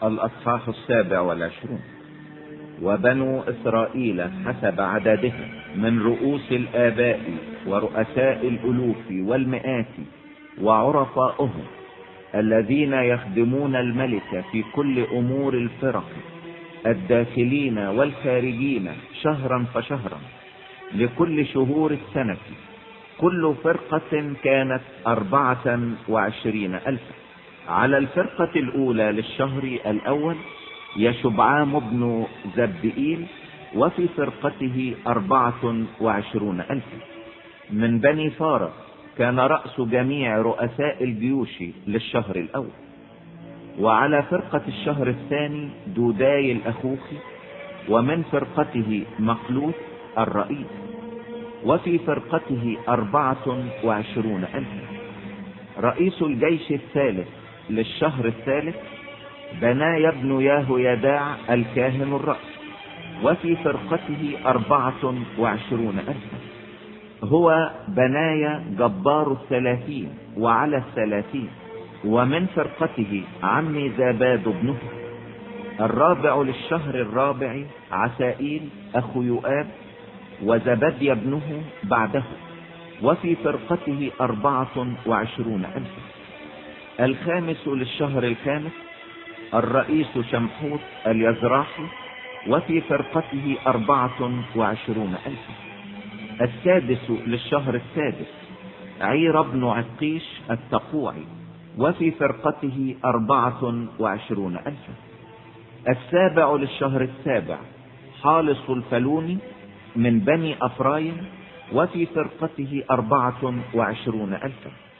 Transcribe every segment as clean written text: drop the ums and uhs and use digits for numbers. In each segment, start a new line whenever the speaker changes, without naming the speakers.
الأصحاح 27. وبنو إسرائيل حسب عددهم من رؤوس الآباء ورؤساء الألوف والمئات وعرفائهم الذين يخدمون الملك في كل أمور الفرق الداخلين والخارجين شهرا فشهرا لكل شهور السنة، كل فرقة كانت 24,000. على الفرقة الأولى للشهر الأول يشبعام بن زبئيل، وفي فرقته 24,000. من بني فارس كان رأس جميع رؤساء الجيوش للشهر الأول. وعلى فرقة الشهر الثاني دوداي الأخوخي، ومن فرقته مقلوث الرئيس، وفي فرقته 24,000. رئيس الجيش الثالث للشهر الثالث بنايا بن ياهويداع الكاهن الرأس، وفي فرقته 24,000. هو بنايا جبار 30 وعلى 30. ومن فرقته عمي زاباد ابنه. الرابع للشهر الرابع عسائيل أخو يؤاب، وزبدي ابنه بعده، وفي فرقته 24,000. الخامس للشهر الخامس الرئيس شمحوت اليزراحي، وفي فرقته 24,000. السادس للشهر السادس عير بن عقيش التقوعي، وفي فرقته 24,000. السابع للشهر السابع حالص الفلوني من بني أفرايم، وفي فرقته 24,000.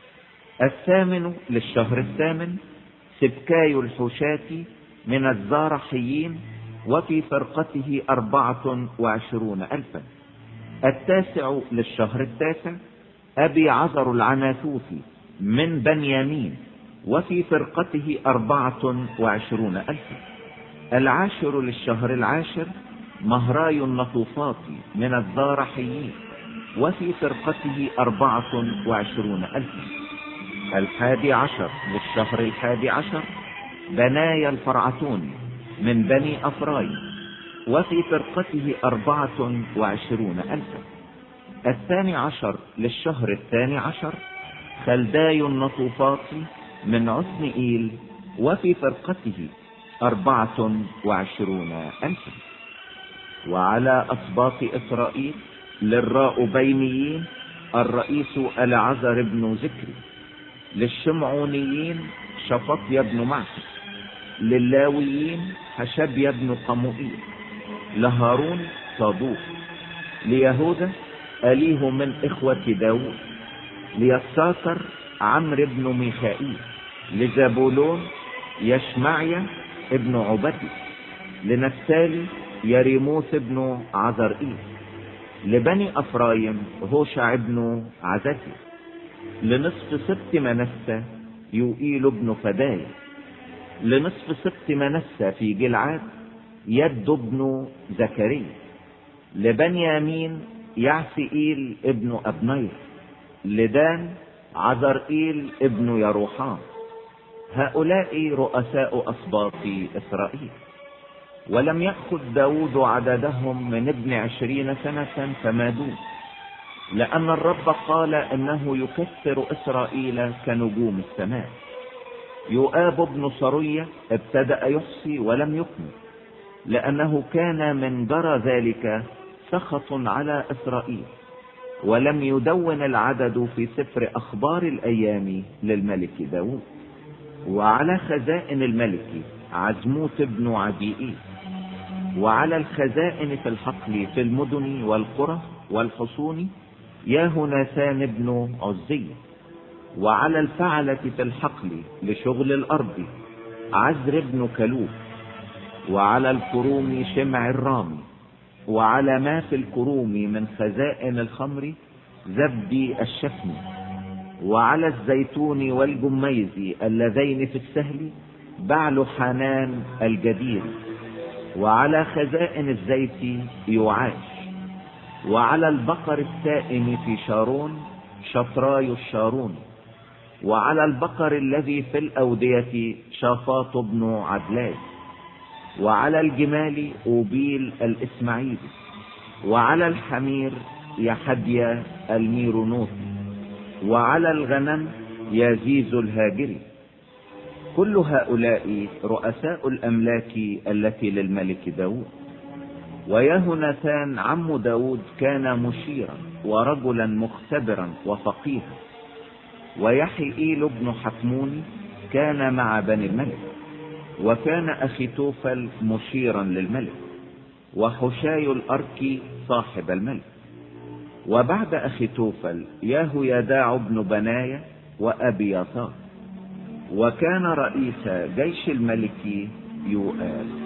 الثامن للشهر الثامن سبكاي الحشاتي من الزارحيين، وفي فرقته 24,000. التاسع للشهر التاسع أبي عذر العناثوثي من بنيامين، وفي فرقته 24,000. العاشر للشهر العاشر مهراي النطوفاطي من الزارحيين، وفي فرقته 24,000. الحادي عشر للشهر الحادي عشر بنايا الفرعتوني من بني أفرايم، وفي فرقته 24,000. الثاني عشر للشهر الثاني عشر خلداي النطوفاطي من عثنئيل، وفي فرقته 24,000. وعلى أسباط إسرائيل للراؤبينيين الرئيس العزر بن ذكري، للشمعونيين شفطيا بن معكس، للاويين حشبيا بن قموئيل، لهارون صادوق، ليهوذا أليه من إخوة داود، ليساكر عمرو بن ميخائيل، لزبولون يشمعيا ابن عبدي، لنفتالي يريموث بن عزرئيل، لبني أفرايم هوشع بن عزتي، لنصف سبت منسى يوئيل بن فدايا، لنصف سبت منسى في جلعاد يد بن زكريا، لبنيامين يعسئيل ابن أبنير، لدان عزرئيل ابن يروحام. هؤلاء رؤساء أسباط إسرائيل. ولم يأخذ داود عددهم من ابن 20 سنة فما دون، لأن الرب قال إنه يكثر إسرائيل كنجوم السماء. يؤاب بن صرية ابتدأ يحصي ولم يكمل، لأنه كان من جرى ذلك سخط على إسرائيل، ولم يدون العدد في سفر أخبار الأيام للملك داود. وعلى خزائن الملك عزموت بن عديئيل، وعلى الخزائن في الحقل في المدن والقرى والحصون ياهوناثان بن عزي، وعلى الفعلة في الحقل لشغل الأرض عزر بن كلوب، وعلى الكروم شمع الرامي، وعلى ما في الكروم من خزائن الخمر زبدي الشفني، وعلى الزيتون والجميز اللذين في السهل بعل حنان الجدير، وعلى خزائن الزيت يعاش، وعلى البقر السائم في شارون شطراي الشارون، وعلى البقر الذي في الأودية شافاط بن عدلاي، وعلى الجمال أوبيل الإسماعيلي، وعلى الحمير يحديا الميرونوثي، وعلى الغنم يزيز الهاجري. كل هؤلاء رؤساء الأملاك التي للملك داود. ويهوناثان عم داود كان مشيرا ورجلا مختبرا وفقيها. ويحيئيل بن حكموني كان مع بني الملك. وكان أخيتوفل مشيرا للملك، وحشاي الأركي صاحب الملك. وبعد أخيتوفل يهويداع بن بنايا وأبياثار. وكان رئيس جيش الملك يؤاب.